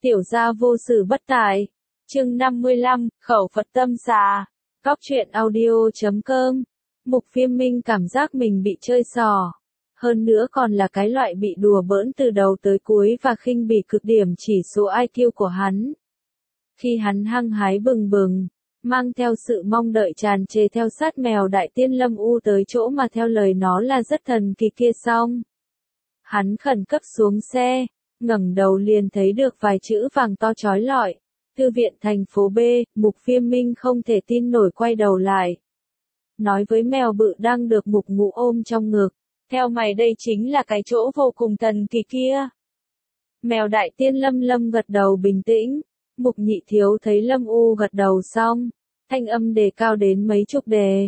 Tiểu gia vô sự bất tài. Chương 55, khẩu Phật tâm xà. Góc truyện audio.com. Mục Phiêm Minh cảm giác mình bị chơi xỏ. Hơn nữa còn là cái loại bị đùa bỡn từ đầu tới cuối và khinh bỉ cực điểm chỉ số IQ của hắn. Khi hắn hăng hái bừng bừng, mang theo sự mong đợi tràn trề theo sát mèo đại tiên Lâm U tới chỗ mà theo lời nó là rất thần kỳ kia xong. Hắn khẩn cấp xuống xe, ngẩng đầu liền thấy được vài chữ vàng to chói lọi. Thư viện thành phố B, Mục Phiêm Minh không thể tin nổi quay đầu lại. Nói với mèo bự đang được Mục Ngũ ôm trong ngực. Theo mày đây chính là cái chỗ vô cùng thần kỳ kia. Mèo đại tiên Lâm gật đầu bình tĩnh. Mục Nhị Thiếu thấy Lâm U gật đầu xong. Thanh âm đề cao đến mấy chục đề.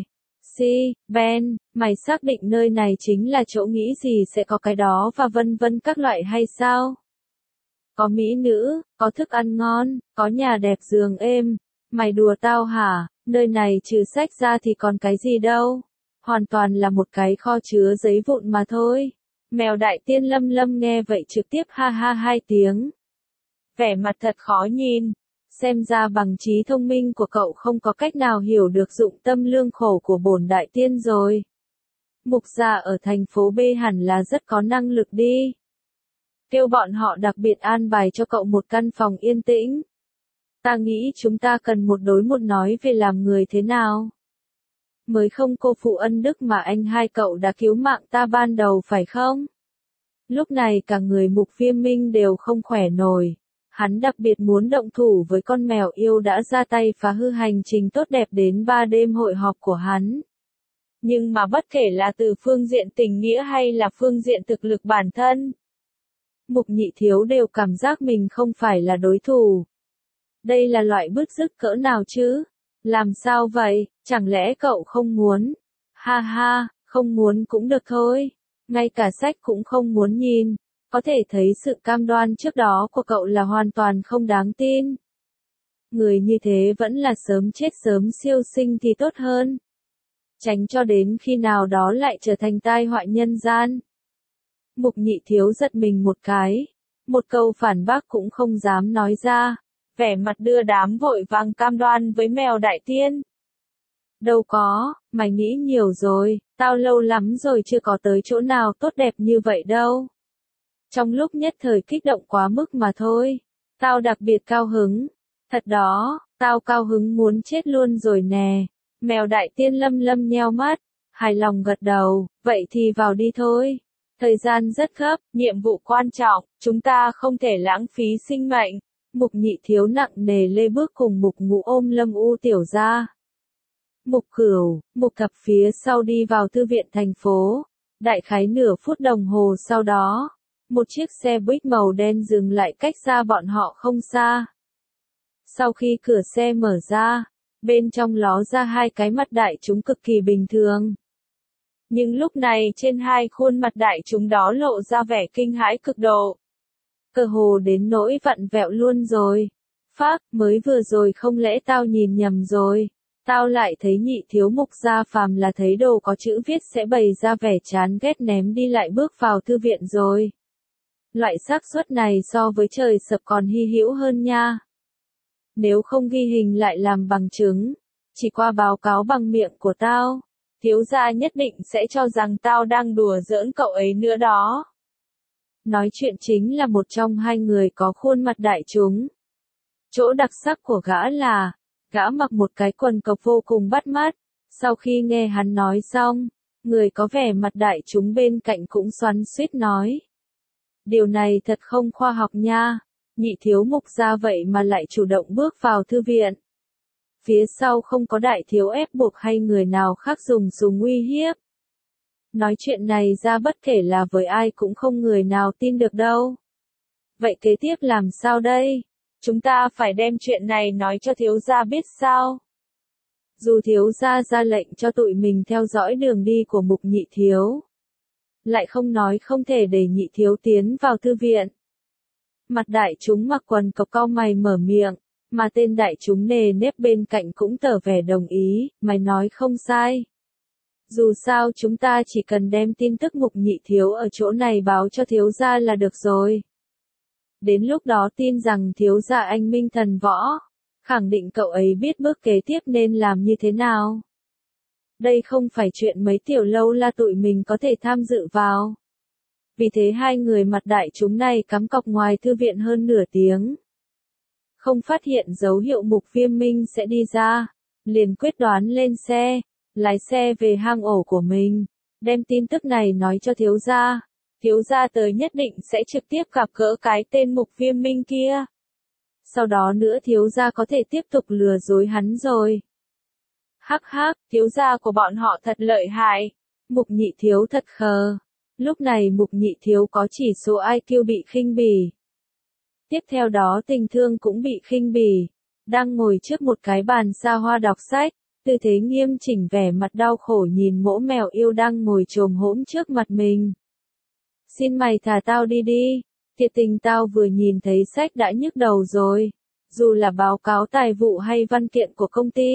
Ben, mày xác định nơi này chính là chỗ nghĩ gì sẽ có cái đó và vân vân các loại hay sao? Có mỹ nữ, có thức ăn ngon, có nhà đẹp giường êm. Mày đùa tao hả? Nơi này trừ sách ra thì còn cái gì đâu? Hoàn toàn là một cái kho chứa giấy vụn mà thôi. Mèo đại tiên Lâm nghe vậy trực tiếp ha ha hai tiếng. Vẻ mặt thật khó nhìn. Xem ra bằng trí thông minh của cậu không có cách nào hiểu được dụng tâm lương khổ của bổn đại tiên rồi. Mục gia ở thành phố B hẳn là rất có năng lực đi. Kêu bọn họ đặc biệt an bài cho cậu một căn phòng yên tĩnh. Ta nghĩ chúng ta cần một đối một nói về làm người thế nào. Mới không cô phụ ân đức mà anh hai cậu đã cứu mạng ta ban đầu phải không? Lúc này cả người Mục Phiêm Minh đều không khỏe nổi. Hắn đặc biệt muốn động thủ với con mèo yêu đã ra tay phá hư hành trình tốt đẹp đến 3 đêm hội họp của hắn. Nhưng mà bất kể là từ phương diện tình nghĩa hay là phương diện thực lực bản thân, Mục Nhị Thiếu đều cảm giác mình không phải là đối thủ. Đây là loại bứt rứt cỡ nào chứ? Làm sao vậy? Chẳng lẽ cậu không muốn? Ha ha, không muốn cũng được thôi. Ngay cả sách cũng không muốn nhìn. Có thể thấy sự cam đoan trước đó của cậu là hoàn toàn không đáng tin. Người như thế vẫn là sớm chết sớm siêu sinh thì tốt hơn. Tránh cho đến khi nào đó lại trở thành tai họa nhân gian. Mục Nhị Thiếu giật mình một cái. Một câu phản bác cũng không dám nói ra. Vẻ mặt đưa đám vội vàng cam đoan với mèo đại tiên. Đâu có, mày nghĩ nhiều rồi, tao lâu lắm rồi chưa có tới chỗ nào tốt đẹp như vậy đâu. Trong lúc nhất thời kích động quá mức mà thôi. Tao đặc biệt cao hứng. Thật đó, tao cao hứng muốn chết luôn rồi nè. Mèo đại tiên Lâm nheo mắt. Hài lòng gật đầu. Vậy thì vào đi thôi. Thời gian rất gấp, nhiệm vụ quan trọng. Chúng ta không thể lãng phí sinh mệnh. Mục Nhị Thiếu nặng nề lê bước cùng Mục Ngũ ôm Lâm U tiểu ra. Mục Cửu, Mục Thập phía sau đi vào thư viện thành phố. Đại khái nửa phút đồng hồ sau đó. Một chiếc xe buýt màu đen dừng lại cách xa bọn họ không xa. Sau khi cửa xe mở ra, bên trong ló ra hai cái mặt đại chúng cực kỳ bình thường. Nhưng lúc này trên hai khuôn mặt đại chúng đó lộ ra vẻ kinh hãi cực độ. Cơ hồ đến nỗi vặn vẹo luôn rồi. Phác, mới vừa rồi không lẽ tao nhìn nhầm rồi. Tao lại thấy Nhị Thiếu Mục gia phàm là thấy đồ có chữ viết sẽ bày ra vẻ chán ghét ném đi lại bước vào thư viện rồi. Loại xác suất này so với trời sập còn hy hữu hơn nha. Nếu không ghi hình lại làm bằng chứng, chỉ qua báo cáo bằng miệng của tao, thiếu gia nhất định sẽ cho rằng tao đang đùa giỡn cậu ấy nữa đó. Nói chuyện chính là một trong hai người có khuôn mặt đại chúng. Chỗ đặc sắc của gã là, gã mặc một cái quần cộc vô cùng bắt mắt. Sau khi nghe hắn nói xong, người có vẻ mặt đại chúng bên cạnh cũng xoắn xuýt nói. Điều này thật không khoa học nha. Nhị Thiếu Mục gia vậy mà lại chủ động bước vào thư viện. Phía sau không có đại thiếu ép buộc hay người nào khác dùng súng uy hiếp. Nói chuyện này ra bất kể là với ai cũng không người nào tin được đâu. Vậy kế tiếp làm sao đây? Chúng ta phải đem chuyện này nói cho thiếu gia biết sao? Dù thiếu gia ra lệnh cho tụi mình theo dõi đường đi của Mục Nhị Thiếu, lại không nói không thể để Nhị Thiếu tiến vào thư viện. Mặt đại chúng mặc quần cộc cau mày mở miệng, mà tên đại chúng nề nếp bên cạnh cũng tỏ vẻ đồng ý, mày nói không sai. Dù sao chúng ta chỉ cần đem tin tức Mục Nhị Thiếu ở chỗ này báo cho thiếu gia là được rồi. Đến lúc đó tin rằng thiếu gia anh minh thần võ, khẳng định cậu ấy biết bước kế tiếp nên làm như thế nào. Đây không phải chuyện mấy tiểu lâu la tụi mình có thể tham dự vào. Vì thế hai người mặt đại chúng này cắm cọc ngoài thư viện hơn nửa tiếng. Không phát hiện dấu hiệu Mục Viêm Minh sẽ đi ra, liền quyết đoán lên xe, lái xe về hang ổ của mình, đem tin tức này nói cho thiếu gia. Thiếu gia tới nhất định sẽ trực tiếp gặp gỡ cái tên Mục Viêm Minh kia. Sau đó nữa thiếu gia có thể tiếp tục lừa dối hắn rồi. Hắc hắc, thiếu gia của bọn họ thật lợi hại. Mục Nhị Thiếu thật khờ. Lúc này Mục Nhị Thiếu có chỉ số IQ bị khinh bỉ. Tiếp theo đó Tình Thương cũng bị khinh bỉ. Đang ngồi trước một cái bàn xa hoa đọc sách, tư thế nghiêm chỉnh vẻ mặt đau khổ nhìn mỗ mèo yêu đang ngồi chồm hổm trước mặt mình. Xin mày thả tao đi đi. Thiệt tình tao vừa nhìn thấy sách đã nhức đầu rồi. Dù là báo cáo tài vụ hay văn kiện của công ty,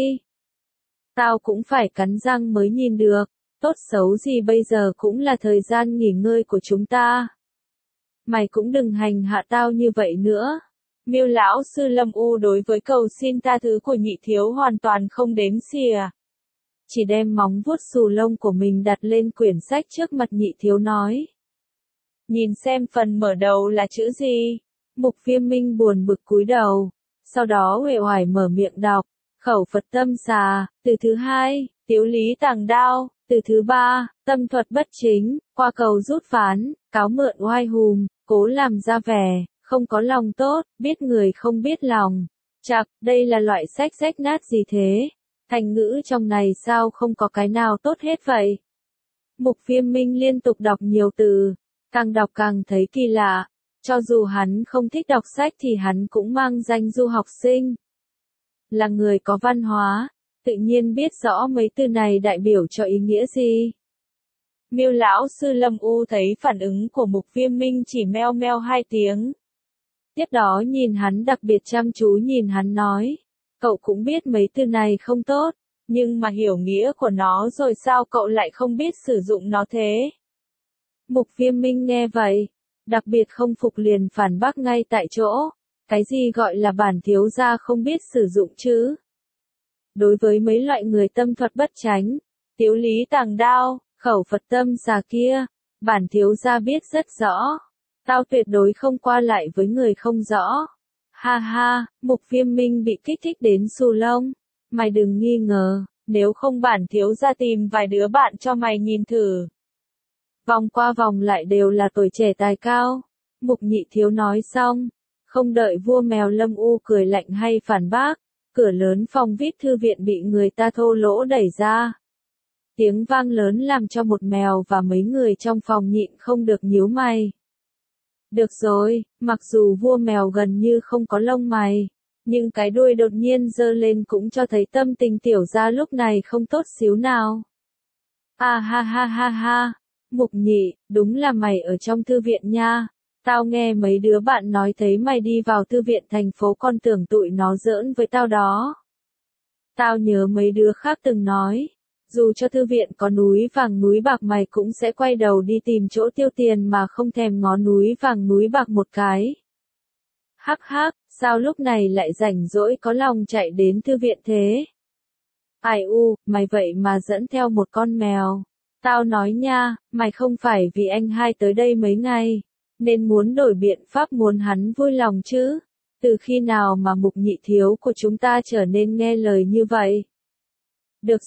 tao cũng phải cắn răng mới nhìn được. Tốt xấu gì bây giờ cũng là thời gian nghỉ ngơi của chúng ta. Mày cũng đừng hành hạ tao như vậy nữa. Miêu lão sư Lâm U đối với cầu xin tha thứ của Nhị Thiếu hoàn toàn không đếm xỉa. Chỉ đem móng vuốt xù lông của mình đặt lên quyển sách trước mặt Nhị Thiếu nói. Nhìn xem phần mở đầu là chữ gì. Mục Viêm Minh buồn bực cúi đầu. Sau đó uể oải mở miệng đọc. Khẩu Phật tâm xà, từ thứ hai, tiếu lý tàng đao, từ thứ ba, tâm thuật bất chính, qua cầu rút phán, cáo mượn oai hùm, cố làm ra vẻ, không có lòng tốt, biết người không biết lòng. Chạc, đây là loại sách rách nát gì thế? Thành ngữ trong này sao không có cái nào tốt hết vậy? Mục Viêm Minh liên tục đọc nhiều từ, càng đọc càng thấy kỳ lạ. Cho dù hắn không thích đọc sách thì hắn cũng mang danh du học sinh. Là người có văn hóa, tự nhiên biết rõ mấy từ này đại biểu cho ý nghĩa gì. Miêu lão sư Lâm U thấy phản ứng của Mục Viêm Minh chỉ meo meo 2 tiếng. Tiếp đó nhìn hắn đặc biệt chăm chú nhìn hắn nói. Cậu cũng biết mấy từ này không tốt, nhưng mà hiểu nghĩa của nó rồi sao cậu lại không biết sử dụng nó thế? Mục Viêm Minh nghe vậy, đặc biệt không phục liền phản bác ngay tại chỗ. Cái gì gọi là bản thiếu gia không biết sử dụng chứ? Đối với mấy loại người tâm thuật bất chánh, tiếu lý tàng đao, khẩu Phật tâm xà kia, bản thiếu gia biết rất rõ. Tao tuyệt đối không qua lại với người không rõ. Ha ha, Mục Viêm Minh bị kích thích đến xù lông. Mày đừng nghi ngờ, nếu không bản thiếu gia tìm vài đứa bạn cho mày nhìn thử. Vòng qua vòng lại đều là tuổi trẻ tài cao. Mục Nhị Thiếu nói xong, không đợi vua mèo Lâm U cười lạnh hay phản bác, cửa lớn phòng VIP thư viện bị người ta thô lỗ đẩy ra. Tiếng vang lớn làm cho một mèo và mấy người trong phòng nhịn không được nhíu mày. Được rồi, mặc dù vua mèo gần như không có lông mày, nhưng cái đuôi đột nhiên giơ lên cũng cho thấy tâm tình tiểu gia lúc này không tốt xíu nào. À ha ha ha ha, Mục Nhị, đúng là mày ở trong thư viện nha. Tao nghe mấy đứa bạn nói thấy mày đi vào thư viện thành phố còn tưởng tụi nó giỡn với tao đó. Tao nhớ mấy đứa khác từng nói, dù cho thư viện có núi vàng núi bạc mày cũng sẽ quay đầu đi tìm chỗ tiêu tiền mà không thèm ngó núi vàng núi bạc một cái. Hắc hắc, sao lúc này lại rảnh rỗi có lòng chạy đến thư viện thế? Ai u, mày vậy mà dẫn theo một con mèo. Tao nói nha, mày không phải vì anh hai tới đây mấy ngày, nên muốn đổi biện pháp muốn hắn vui lòng chứ? Từ khi nào mà Mục Nhị Thiếu của chúng ta trở nên nghe lời như vậy? Được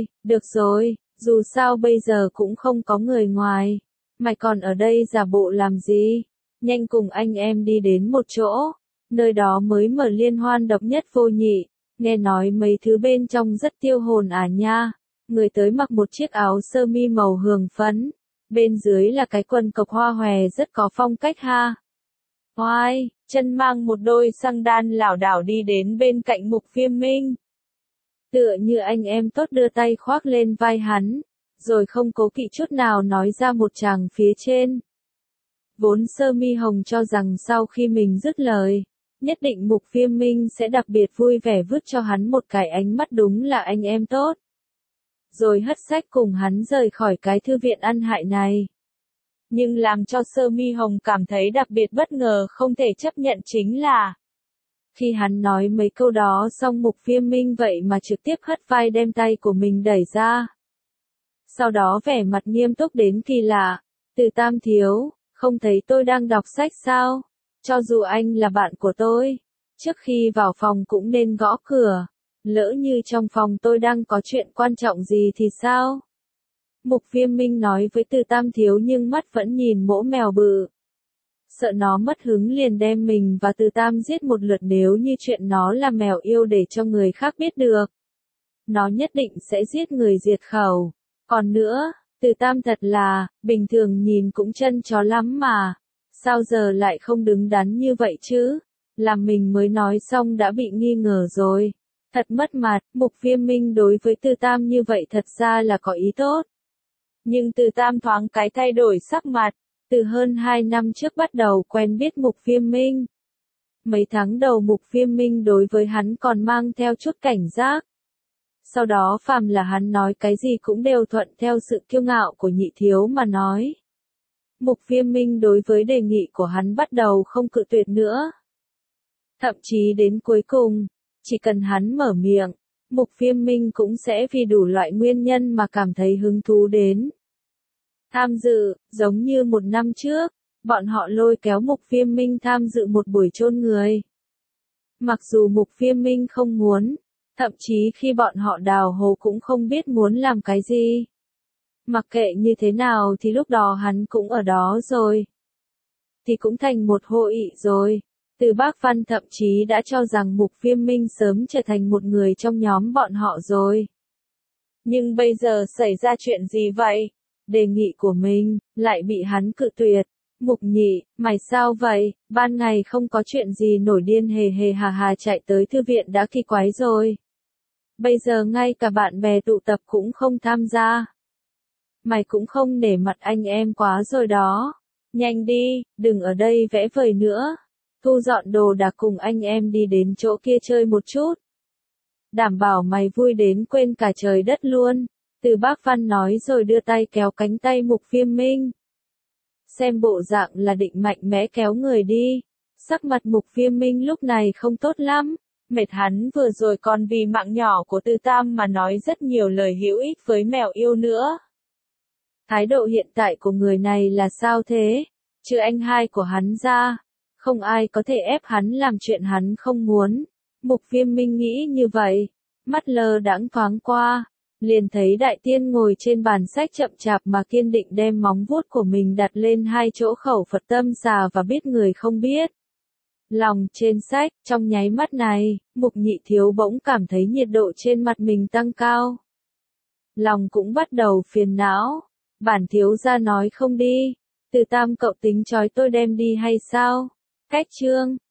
rồi, dù sao bây giờ cũng không có người ngoài. Mày còn ở đây giả bộ làm gì? Nhanh cùng anh em đi đến một chỗ. Nơi đó mới mở liên hoan độc nhất vô nhị. Nghe nói mấy thứ bên trong rất tiêu hồn à nha. Người tới mặc một chiếc áo sơ mi màu hường phấn. Bên dưới là cái quần cộc hoa hòe rất có phong cách ha. Oai, chân mang một đôi xăng đan lảo đảo đi đến bên cạnh Mục Viêm Minh. Tựa như anh em tốt đưa tay khoác lên vai hắn, rồi không cố kỵ chút nào nói ra một tràng phía trên. Vốn sơ mi hồng cho rằng sau khi mình dứt lời, nhất định Mục Viêm Minh sẽ đặc biệt vui vẻ vứt cho hắn một cái ánh mắt đúng là anh em tốt. Rồi hất sách cùng hắn rời khỏi cái thư viện ăn hại này. Nhưng làm cho Sơ Mi Hồng cảm thấy đặc biệt bất ngờ không thể chấp nhận chính là khi hắn nói mấy câu đó xong Mục Viêm Minh vậy mà trực tiếp hất vai đem tay của mình đẩy ra. Sau đó vẻ mặt nghiêm túc đến kỳ lạ, Từ Tam thiếu, không thấy tôi đang đọc sách sao? Cho dù anh là bạn của tôi, trước khi vào phòng cũng nên gõ cửa, lỡ như trong phòng tôi đang có chuyện quan trọng gì thì sao? Mục Viêm Minh nói với Từ Tam thiếu nhưng mắt vẫn nhìn mỗ mèo bự. Sợ nó mất hứng liền đem mình và Từ Tam giết một lượt nếu như chuyện nó là mèo yêu để cho người khác biết được. Nó nhất định sẽ giết người diệt khẩu. Còn nữa, Từ Tam thật là, bình thường nhìn cũng chân chó lắm mà. Sao giờ lại không đứng đắn như vậy chứ? Làm mình mới nói xong đã bị nghi ngờ rồi. Thật mất mặt, Mục Viêm Minh đối với Từ Tam như vậy thật ra là có ý tốt. Nhưng Từ Tam thoáng cái thay đổi sắc mặt. Từ hơn 2 năm trước bắt đầu quen biết Mục Viêm Minh. Mấy tháng đầu Mục Viêm Minh đối với hắn còn mang theo chút cảnh giác. Sau đó phàm là hắn nói cái gì cũng đều thuận theo sự kiêu ngạo của nhị thiếu mà nói. Mục Viêm Minh đối với đề nghị của hắn bắt đầu không cự tuyệt nữa. Thậm chí đến cuối cùng, chỉ cần hắn mở miệng, Mục Viêm Minh cũng sẽ vì đủ loại nguyên nhân mà cảm thấy hứng thú đến tham dự, giống như 1 năm trước, bọn họ lôi kéo Mục Viêm Minh tham dự một buổi chôn người. Mặc dù Mục Viêm Minh không muốn, thậm chí khi bọn họ đào hố cũng không biết muốn làm cái gì. Mặc kệ như thế nào thì lúc đó hắn cũng ở đó rồi. Thì cũng thành một hội nghị rồi. Từ Bác Văn thậm chí đã cho rằng Mục Viêm Minh sớm trở thành một người trong nhóm bọn họ rồi. Nhưng bây giờ xảy ra chuyện gì vậy? Đề nghị của mình, lại bị hắn cự tuyệt. Mục Nhị, mày sao vậy? Ban ngày không có chuyện gì nổi điên hề hề hà hà chạy tới thư viện đã kỳ quái rồi. Bây giờ ngay cả bạn bè tụ tập cũng không tham gia. Mày cũng không nể mặt anh em quá rồi đó. Nhanh đi, đừng ở đây vẽ vời nữa. Thu dọn đồ đạc cùng anh em đi đến chỗ kia chơi một chút. Đảm bảo mày vui đến quên cả trời đất luôn. Từ Bác Văn nói rồi đưa tay kéo cánh tay Mục Viêm Minh. Xem bộ dạng là định mạnh mẽ kéo người đi. Sắc mặt Mục Viêm Minh lúc này không tốt lắm. Mệt hắn vừa rồi còn vì mạng nhỏ của Từ Tam mà nói rất nhiều lời hữu ích với mèo yêu nữa. Thái độ hiện tại của người này là sao thế? Trừ anh hai của hắn ra, không ai có thể ép hắn làm chuyện hắn không muốn. Mục Viêm Minh nghĩ như vậy, mắt lơ đãng thoáng qua, liền thấy Đại Tiên ngồi trên bàn sách chậm chạp mà kiên định đem móng vuốt của mình đặt lên hai chỗ khẩu Phật tâm xà và biết người không biết. Lòng trên sách, trong nháy mắt này, Mục Nhị thiếu bỗng cảm thấy nhiệt độ trên mặt mình tăng cao. Lòng cũng bắt đầu phiền não. Bản thiếu gia nói không đi. Từ Tam cậu tính trói tôi đem đi hay sao? Cách chương